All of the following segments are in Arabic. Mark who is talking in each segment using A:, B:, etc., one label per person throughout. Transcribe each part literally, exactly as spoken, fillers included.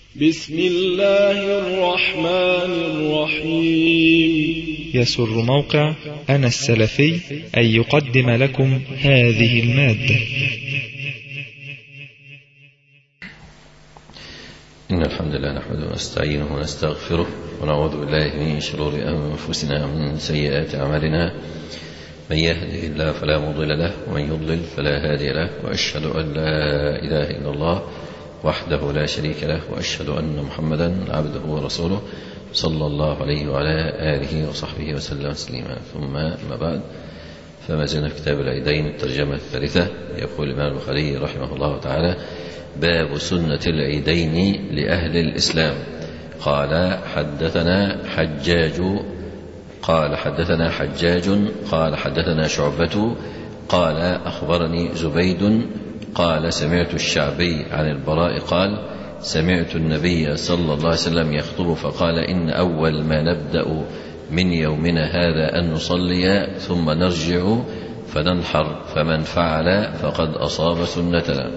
A: بسم الله الرحمن الرحيم.
B: يسر موقع أنا السلفي أن يقدم لكم هذه المادة.
C: إن الحمد لله نحمده ونستعينه ونستغفره ونعوذ بالله من شرور أنفسنا ومن سيئات أعمالنا. من يهده الله فلا مضل له ومن يضلل فلا هادي له، وأشهد أن لا إله إلا الله وحده لا شريك له، وأشهد أن محمدا عبده ورسوله صلى الله عليه وعلى آله وصحبه وسلم تسليما. ثم ما بعد، فما زلنا في كتاب العيدين الترجمة الثالثة. يقول الإمام البخاري رحمه الله تعالى: باب سنة العيدين لأهل الإسلام. قال حدثنا حجاج قال حدثنا حجاج قال حدثنا شعبة قال أخبرني زبيد قال سمعت الشعبي عن البراء قال: سمعت النبي صلى الله عليه وسلم يخطب فقال: إن أول ما نبدأ من يومنا هذا أن نصلي ثم نرجع فننحر، فمن فعل فقد أصاب سنتنا.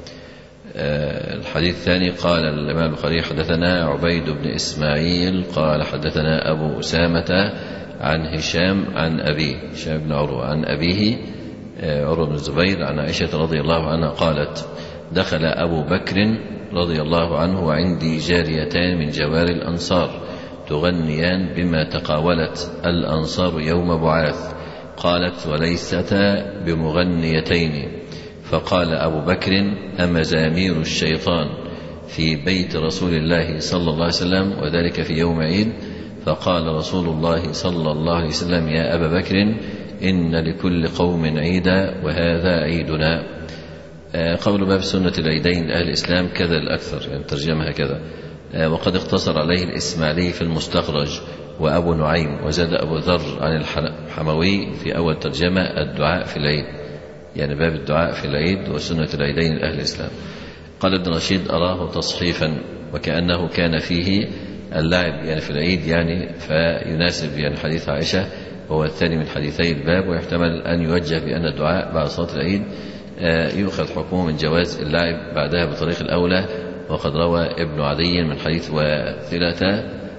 C: الحديث الثاني، قال الإمام البخاري حدثنا عبيد بن إسماعيل قال حدثنا أبو أسامة عن هشام عن أبيه هشام بن عروة عن أبيه عروة بن الزبير عن عائشة رضي الله عنها قالت: دخل أبو بكر رضي الله عنه وعندي جاريتان من جوار الأنصار تغنيان بما تقاولت الأنصار يوم بعاث. قالت: وليستا بمغنيتين. فقال أبو بكر: أمزامير الشيطان في بيت رسول الله صلى الله عليه وسلم وذلك في يوم عيد؟ فقال رسول الله صلى الله عليه وسلم: يا أبا بكر، إن لكل قوم عيدا وهذا عيدنا. قول باب سنة العيدين لأهل الإسلام كذا الأكثر، يعني ترجمها كذا. وقد اقتصر عليه الإسماعيلي في المستخرج وأبو نعيم، وزاد أبو ذر عن الحموي في أول ترجمة الدعاء في العيد، يعني باب الدعاء في العيد وسنة العيدين لأهل الإسلام. قال ابن رشيد: أراه تصحيفا وكأنه كان فيه اللعب يعني في العيد، يعني فيناسب يعني حديث عائشة وهو الثاني من حديثي الباب، ويحتمل أن يوجه بأن الدعاء بعد صلاة العيد يؤخذ حكمه من جواز اللعب بعدها بطريق الأولى. وقد روى ابن عدي من حديث واثلة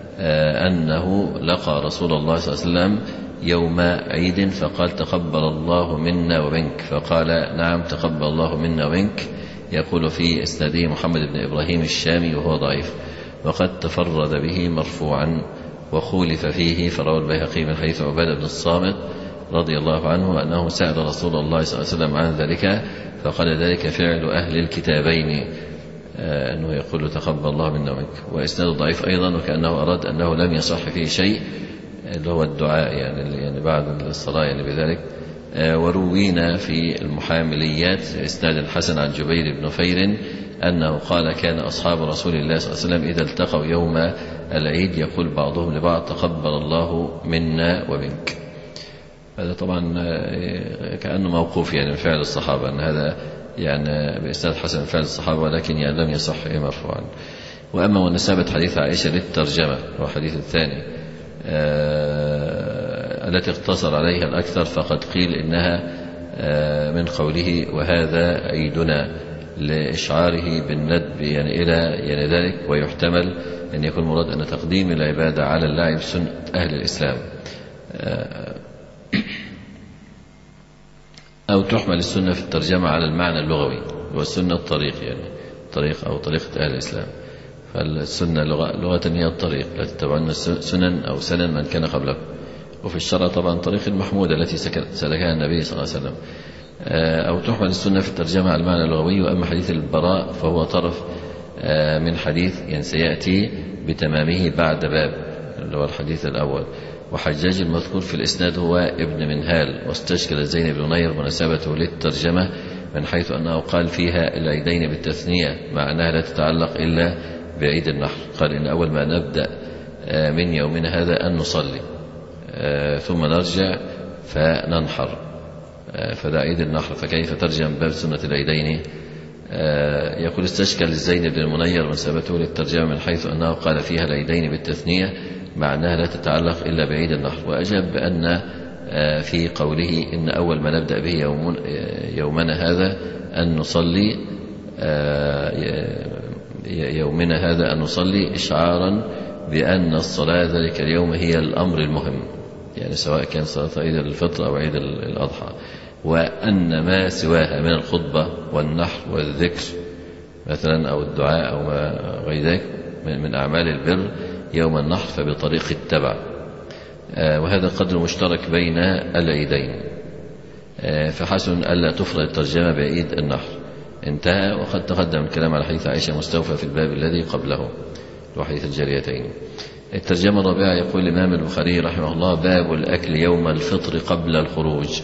C: أنه لقى رسول الله صلى الله عليه وسلم يوم عيد فقال: تقبل الله منا ومنك. فقال: نعم تقبل الله منا ومنك. يقول في إسناده محمد بن إبراهيم الشامي وهو ضعيف، وقد تفرد به مرفوعا وخولف فيه. فروى البيهقي من حديث عبادة بن الصامت رضي الله عنه أنه سأل رسول الله صلى الله عليه وسلم عن ذلك فقال: ذلك فعل أهل الكتابين، أنه يقول تقبل الله منا ومنك. وإسناده ضعيف أيضا، وكأنه أراد أنه لم يصح فيه شيء اللي هو الدعاء يعني, يعني بعد الصلاة يعني بذلك. وروينا في المحامليات إسناد الحسن عن جبير بن نفير أنه قال: كان أصحاب رسول الله صلى الله عليه وسلم إذا التقوا يوم العيد يقول بعضهم لبعض: تقبل الله منا ومنك. هذا طبعا كأنه موقوف يعني من فعل الصحابة، أن هذا يعني بإسناد حسن فعل الصحابة، ولكن يعني لم يصح مرفوعا. وأما ونسبت حديث عائشة للترجمة وحديث الثاني آه التي اقتصر عليها الأكثر، فقد قيل إنها آه من قوله وهذا عيدنا لإشعاره بالندب يعني إلى يعني ذلك. ويحتمل أن يكون مراد أن تقديم العبادة على اللعب سنة أهل الإسلام، آه أو تحمل السنة في الترجمة على المعنى اللغوي والسنة الطريق، يعني طريق أو طريقة أهل الإسلام. فالسنة لغة, لغة هي الطريق، لا تتبعون سنن أو سنن من كان قبلكم. وفي الشرع طبعا طريق المحمودة التي سلكها النبي صلى الله عليه وسلم. أو تحمل السنة في الترجمة على المعنى اللغوي. وأما حديث البراء فهو طرف من حديث يعني سيأتي بتمامه بعد باب اللي هو الحديث الأول. وحجاج المذكور في الإسناد هو ابن منهال، واستشكل زين بن نير مناسبته للترجمة من حيث أنه قال فيها العيدين بالتثنية مع أنها لا تتعلق إلا بعيد النحر. قال: إن أول ما نبدأ من يومنا هذا أن نصلي ثم نرجع فننحر، فده عيد النحر. فكيف ترجم باب سنة العيدين؟ يقول: استشكل زين بن المنير مناسبته للترجمة من حيث أنه قال فيها العيدين بالتثنية مع أنها لا تتعلق إلا بعيد النحر. وأجاب بأن في قوله إن أول ما نبدأ به يوم يومنا هذا أن نصلي يومنا هذا أن نصلي إشعارا بأن الصلاة ذلك اليوم هي الأمر المهم، يعني سواء كان صلاة عيد الفطر أو عيد الأضحى، وأن ما سواها من الخطبة والنحر والذكر مثلا أو الدعاء أو ما غير ذلك من أعمال البر يوم النحر فبطريق التبع، وهذا قدر مشترك بين العيدين، فحسن ألا تفرد الترجمة بعيد النحر. انتهى. وقد تقدم الكلام على حديث عائشة مستوفى في الباب الذي قبله وحديث الجاريتين. الترجمة الرابعة يقول الإمام البخاري رحمه الله: باب الأكل يوم الفطر قبل الخروج.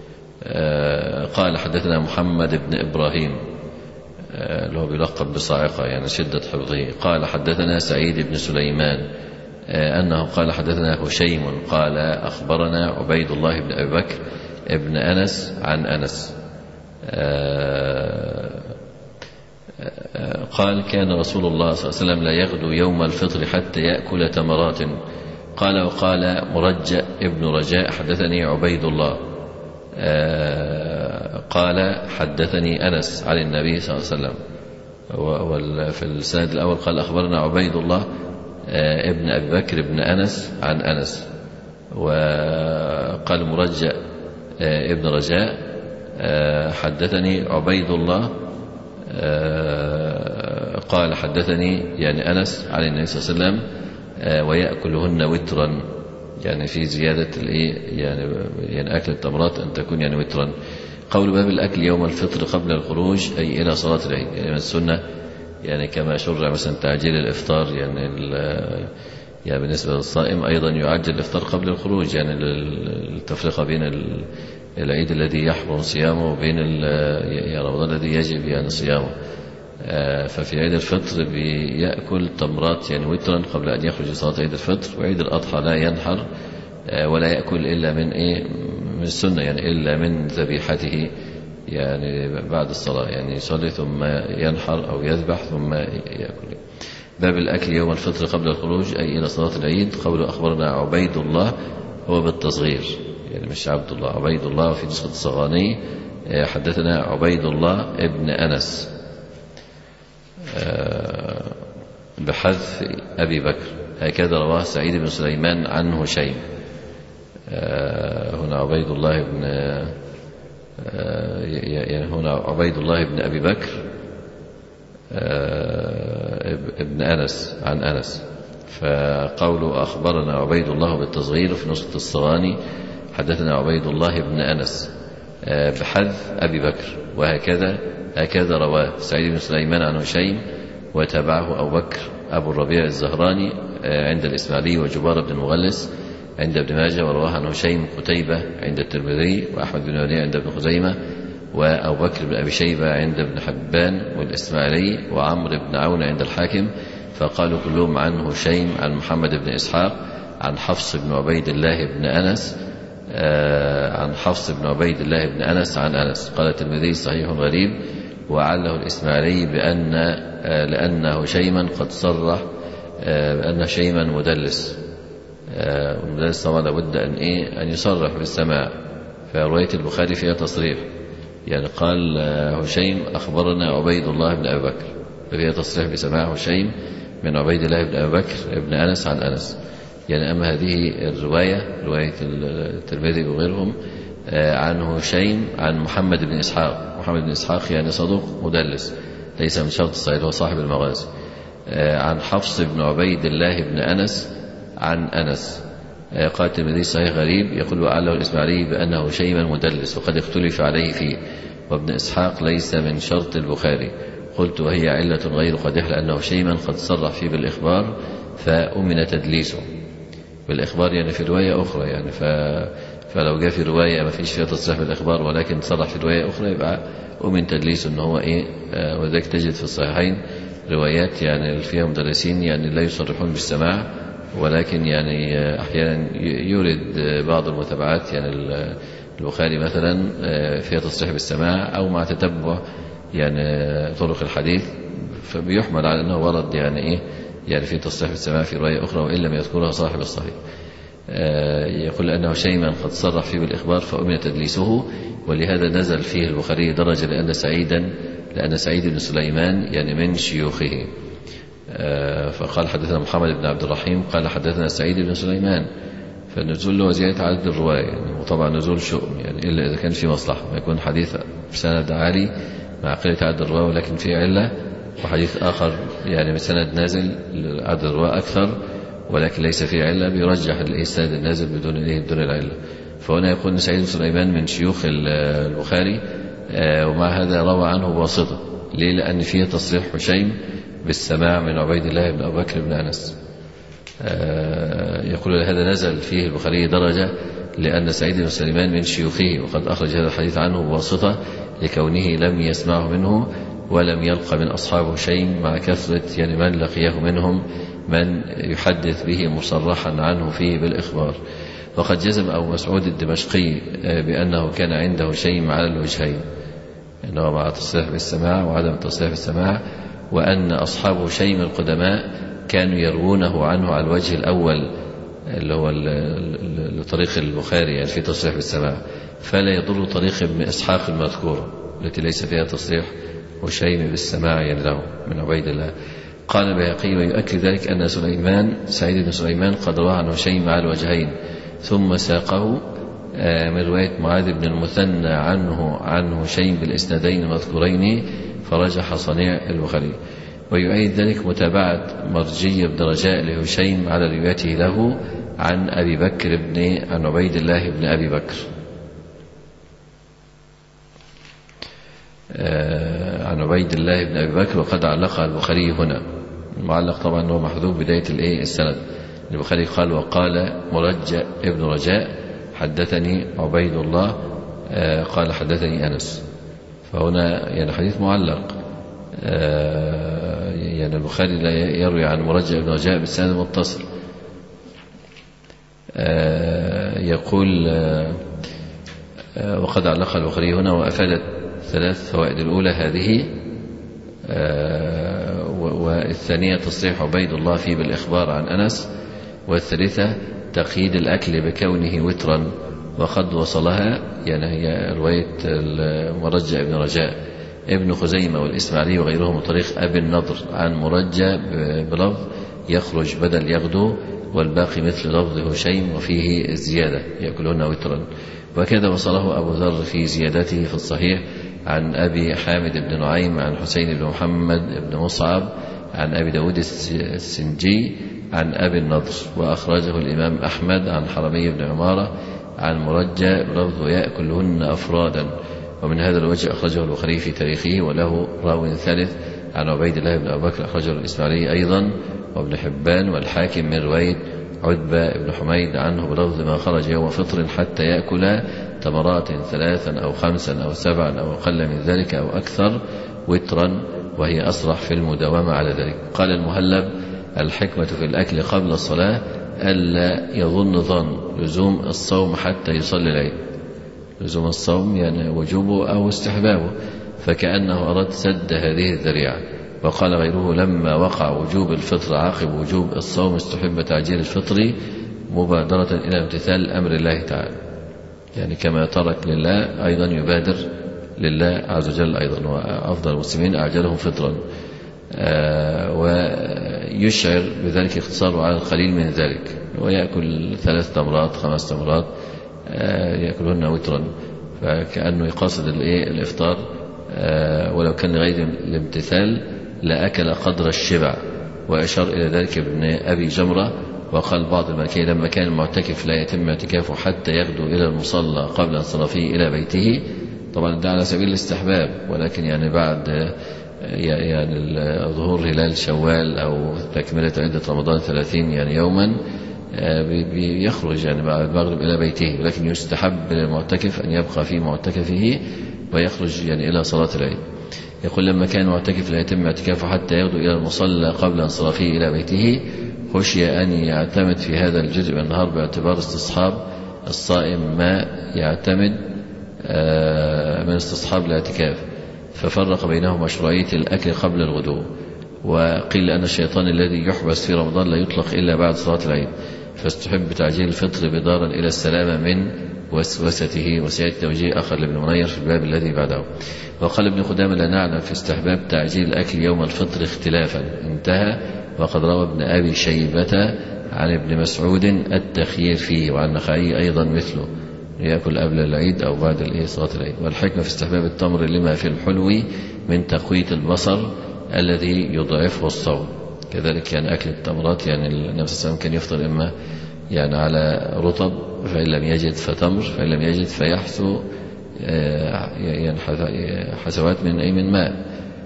C: قال حدثنا محمد بن إبراهيم اللي هو بيلقب بصاعقة يعني شدة حفظه. قال حدثنا سعيد بن سليمان أنه قال حدثنا هشيم قال أخبرنا عبيد الله بن أبي بكر ابن أنس عن أنس قال كان رسول الله صلى الله عليه وسلم لا يغدو يوم الفطر حتى يأكل تمرات. قال وقال مرجأ ابن رجاء حدثني عبيد الله قال حدثني أنس عن النبي صلى الله عليه وسلم. وفي السند الأول قال أخبرنا عبيد الله ابن أبي بكر ابن أنس عن أنس. وقال مرجأ ابن رجاء حدثني عبيد الله قال حدثني يعني أنس عن النبي صلى الله عليه وسلم ويأكلهن وترا، يعني في زيادة الإيه يعني يعني أكل التمرات أن تكون يعني وترا. قول باب الأكل يوم الفطر قبل الخروج أي إلى صلاة العيد، يعني من السنة يعني كما شرع مثلا تعجيل الإفطار يعني يعني بالنسبة للصائم أيضا يعجل الإفطار قبل الخروج، يعني التفرقة بين العيد الذي يحرم صيامه وبين يعني رمضان الذي يجب يعني صيامه. ففي عيد الفطر بيأكل تمرات يعني وترا قبل أن يخرج صلاة عيد الفطر، وعيد الأضحى لا ينحر ولا يأكل إلا من إيه من السنة يعني إلا من ذبيحته يعني بعد الصلاة، يعني يصلي ثم ينحر أو يذبح ثم يأكل. باب الأكل يوم الفطر قبل الخروج أي إلى صلاة العيد. قول أخبرنا عبيد الله هو بالتصغير يعني مش عبد الله، عبيد الله في نسخة الصغاني حدثنا عبيد الله ابن أنس بحذف أبي بكر، هكذا رواه سعيد بن سليمان عن هشيم. هنا عبيد الله بن يعني هنا عبيد الله بن أبي بكر ابن أنس عن أنس. فقوله أخبرنا عبيد الله بالتصغير في نسخة الصغاني حدثنا عبيد الله بن أنس بحذف أبي بكر، وهكذا هكذا رواه سعيد بن سليمان عن هشيم وتابعه أبو بكر أبو الربيع الزهراني عند الإسماعيلي وجبار بن المغلس عند ابن ماجه، ورواه عن هشيم قتيبة عند الترمذي وأحمد بن وليد عند ابن خزيمة وأبو بكر بن أبي شيبة عند ابن حبان والإسماعيلي وعمرو بن عون عند الحاكم. فقالوا كلهم عن هشيم عن محمد بن إسحاق عن حفص بن عبيد الله بن أنس عن حفص بن عبيد الله بن أنس عن أنس. قال الترمذي صحيح غريب، وعله الإسماعيلي بأن لأن هشيما قد صرح بأن هشيما مدلس، والمدلس طبعا لابد أن إيه أن يصرح بالسماع، فرواية البخاري فيها تصريح، يعني قال هشيم أخبرنا عبيد الله بن أبي بكر، ففيها تصريح بسماع هشيم من عبيد الله بن أبي بكر ابن أنس عن أنس. يعني أما هذه الرواية رواية الترمذي وغيرهم عن هشيم عن محمد بن إسحاق، محمد بن إسحاق يعني صدوق مدلس ليس من شرط الصحيح، هو صاحب المغازي، عن حفص بن عبيد الله بن أنس عن أنس. قال الترمذي صحيح غريب، يقول وعله الإسماعيلي بأنه هشيما مدلس وقد اختلف عليه فيه، وابن إسحاق ليس من شرط البخاري. قلت وهي علة غير قادحة لأنه هشيما قد صرح فيه بالإخبار فأمن تدليسه بالإخبار، يعني في رواية أخرى يعني ف... فلو جاء في رواية ما فيش فيها تصريح بالإخبار ولكن صرح في رواية أخرى يبقى أمن تدليسه إن هو إيه. آه وذلك تجد في الصحيحين روايات يعني فيها مدرسين يعني لا يصرحون بالسماع، ولكن يعني أحيانا يورد بعض المتابعات، يعني البخاري مثلا فيها تصريح بالسماع أو مع تتبع يعني طرق الحديث، فبيحمل على أنه ورد يعني إيه يعني في تصريح بالسماع في رواية أخرى وإن لم يذكرها صاحب الصحيح. يقول أنه شيئا قد صرح فيه بالإخبار فأمن تدليسه، ولهذا نزل فيه البخاري درجة لأن سعيدا لأن سعيد بن سليمان يعني من شيوخه. فقال حدثنا محمد بن عبد الرحيم قال حدثنا سعيد بن سليمان. فالنزول له زيادة عدد الرواية يعني، وطبعا نزول شؤم يعني إلا إذا كان في مصلحة، ما يكون حديث بسند عالي مع قلة عدد الرواية ولكن في علة، وحديث آخر يعني بسند نازل عدد الرواية أكثر ولكن ليس فيه علة، بيرجح الإسناد النازل بدون إيه بدون العلة. فهنا يقول سعيد بن سليمان من شيوخ البخاري، ومع هذا روى عنه بواسطة. ليه؟ لأن فيه تصريح هشيم بالسماع من عبيد الله بن أبي بكر بن أنس. يقول هذا نزل فيه البخاري درجة لأن سعيد بن سليمان من شيوخه، وقد أخرج هذا الحديث عنه بواسطة لكونه لم يسمعه منه ولم يلقى من أصحاب هشيم، مع كثرة يعني من لقيه منهم من يحدث به مصرحا عنه فيه بالإخبار. وقد جزم أبو مسعود الدمشقي بأنه كان عنده هشيم على الوجهين، أنه مع التصريح بالسماع وعدم التصريح بالسماع، وأن أصحاب هشيم القدماء كانوا يروونه عنه على الوجه الأول اللي هو طريق البخاري يعني في تصريح بالسماع، فلا يضر طريق ابن إسحاق المذكورة التي ليس فيها تصريح هشيم بالسماع يعني له من عبيد الله. قال البيهقي ويؤكد ذلك أن سليمان سعيد بن سليمان قد روى عن هشيم على الوجهين، ثم ساقه من رواية معاذ بن المثنى عنه عن هشيم بالإسنادين المذكورين، فرجح صنيع البخاري. ويؤيد ذلك متابعة مرجي بن رجاء لهشيم على روايته له عن أبي بكر بن عن عبيد الله بن أبي بكر آه عن عبيد الله بن أبي بكر. وقد علق البخاري هنا، المعلق طبعا هو محذوف بداية الايه السند. البخاري قال وقال مرجى ابن رجاء حدثني عبيد الله آه قال حدثني أنس. فهنا يعني حديث معلق، آه يعني البخاري لا يروي عن مرجى ابن رجاء بالسند المتصل. آه يقول آه وقد علق البخاري هنا وأفادت ثلاث فوائد. الأولى هذه آه والثانية تصريح عبيد الله فيه بالإخبار عن أنس، والثالثة تقييد الأكل بكونه وترا. وقد وصلها يعني هي رواية مرجى ابن رجاء ابن خزيمة والإسماعيلي وغيرهم من طريق أبي النضر عن مرجى بلفظ يخرج بدل يغدو، والباقي مثل لفظ هشيم وفيه زيادة يأكلون وترا. وكذا وصله أبو ذر في زيادته في الصحيح عن أبي حامد بن نعيم عن حسين بن محمد بن مصعب عن أبي داود السنجي عن أبي النضر. وأخرجه الإمام أحمد عن حرمي بن عمارة عن مرجى بلفظ يأكلهن أفرادا. ومن هذا الوجه أخرجه البخاري في تاريخه، وله راو ثالث عن عبيد الله بن أبي بكر أخرجه الإسماعيلي أيضا وابن حبان والحاكم من رواية عتبة بن حميد عنه بلفظ ما خرج يوم فطر حتى يأكل تمرات ثلاثا أو خمسا أو سبعا أو أقل من ذلك أو أكثر وترا، وهي أصرح في المداومة على ذلك. قال المهلب الحكمة في الأكل قبل الصلاة ألا يظن ظن لزوم الصوم حتى يصلي العيد. لزوم الصوم يعني وجوبه أو استحبابه، فكأنه أراد سد هذه الذريعة. وقال غيره لما وقع وجوب الفطر عقب وجوب الصوم استحب تعجيل الفطر مبادرة إلى امتثال أمر الله تعالى، يعني كما ترك لله أيضا يبادر لله عز وجل أيضا. وأفضل المسلمين أعجلهم فطرا، آه ويشعر بذلك اختصاره على القليل من ذلك، ويأكل ثلاث تمرات خمس تمرات آه يأكلهن وترا، فكأنه يقاصد الإفطار، آه ولو كان غير الامتثال لأكل قدر الشبع. وأشار إلى ذلك ابن أبي جمرة. وقال بعض المالكية لما كان المعتكف لا يتم اعتكافه حتى يغدو إلى المصلى قبل انصرافه إلى بيته، طبعا ده على سبيل الاستحباب، ولكن يعني بعد يعني ظهور هلال شوال أو تكملة عدة رمضان ثلاثين يعني يوما بيخرج يعني بعد المغرب إلى بيته، ولكن يستحب للمعتكف أن يبقى في معتكفه ويخرج يعني إلى صلاة العيد. يقول لما كان المعتكف لا يتم اعتكافه حتى يغدو إلى المصلى قبل انصرافه إلى بيته، خشي أن يعتمد في هذا الجزء من النهار باعتبار استصحاب الصائم ما يعتمد من استصحاب الاعتكاف، ففرق بينهم مشروعية الأكل قبل الغدو. وقيل أن الشيطان الذي يحبس في رمضان لا يطلق إلا بعد صلاة العيد، فاستحب تعجيل الفطر بدارا إلى السلامة من وسوسته. وسيأتي توجيه آخر لابن منير في الباب الذي بعده. وقال ابن خدامة لا نعلم في استحباب تعجيل الأكل يوم الفطر اختلافا، انتهى. وقد روى ابن أبي شيبة عن ابن مسعود التخيير فيه، وعن النخعي أيضا مثله، يأكل قبل العيد أو بعد صلاة العيد. والحكمة في استحباب التمر لما في الحلو من تقوية البصر الذي يضعفه الصوم. كذلك يعني أكل التمرات، يعني النبي صلى الله عليه وسلم كان يفطر إما يعني على رطب، فإن لم يجد فتمر، فإن لم يجد فيحثو يعني حسوات من أي من ماء.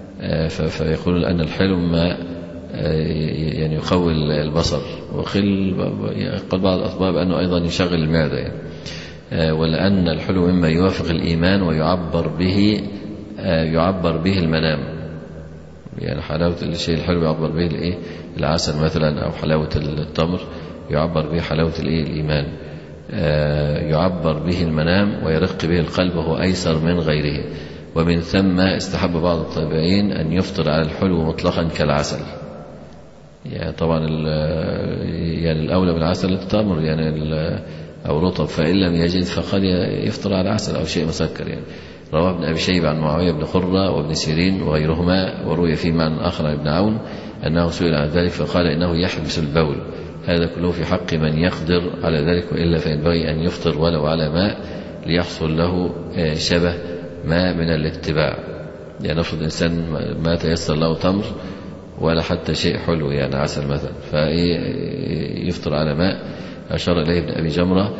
C: فيقول أن الحلو ما يعني يقوي البصر، وقل قال بعض الأطباء أنه أيضا يشغل المعدة يعني. ولأن الحلو مما يوافق الإيمان ويعبر به يعبر به المنام، يعني حلاوة الشيء الحلو يعبر به الإيه العسل مثلا، أو حلاوة التمر يعبر به حلاوة الإيه الإيمان، يعبر به المنام ويرق به القلب، وهو أيسر من غيره. ومن ثم استحب بعض التابعين أن يفطر على الحلو مطلقا كالعسل، يعني طبعا يعني الأولى بالعسل التمر يعني أو رطب، فإن لم يجد فقد يفطر على عسل أو شيء مسكر يعني. رواه ابن أبي شيبة عن معاوية بن قرة وابن سيرين وغيرهما، وروي فيه معنى آخر عن ابن عون أنه سئل عن ذلك فقال إنه يحبس البول. هذا كله في حق من يقدر على ذلك، وإلا فينبغي أن يفطر ولو على ماء ليحصل له شبه ما من الاتباع. يعني نفرض إنسان ما تيسر له تمر ولا حتى شيء حلو يعني عسل مثلا، فيفطر على ماء. أشار إليه ابن أبي جمرة.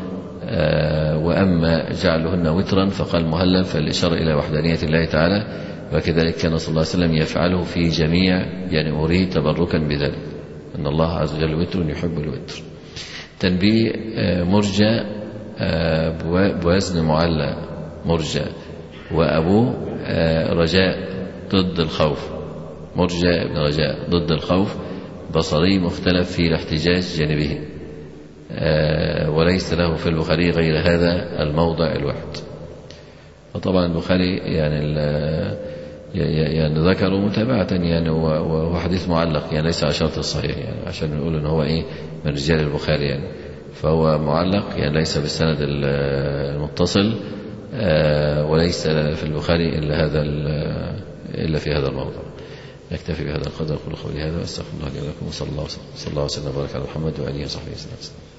C: وأما جعلهن وترا فقال مهلل، فالإشارة إلى وحدانية الله تعالى، وكذلك كان صلى الله عليه وسلم يفعله في جميع يعني أموره تبركا بذلك، أن الله عز وجل وتر يحب الوتر. تنبيه: مرجى بوزن معلى مرجى، وأبوه رجاء ضد الخوف، مرجى ابن رجاء ضد الخوف، بصري مختلف في الاحتجاج جانبه، وليس له في البخاري غير هذا الموضع الواحد. وطبعا البخاري يعني يعني ذكره متابعة يعني، وهو حديث معلق يعني ليس على شرط الصحيح، يعني عشان نقول ان هو ايه من رجال البخاري يعني، فهو معلق يعني ليس بالسند المتصل، وليس في البخاري الا هذا الا في هذا الموضع. نكتفي بهذا القدر. أقول قولي هذا واستغفر الله لي ولكم، وصلى الله وسلم وبارك على محمد وآله وصحبه وسلم.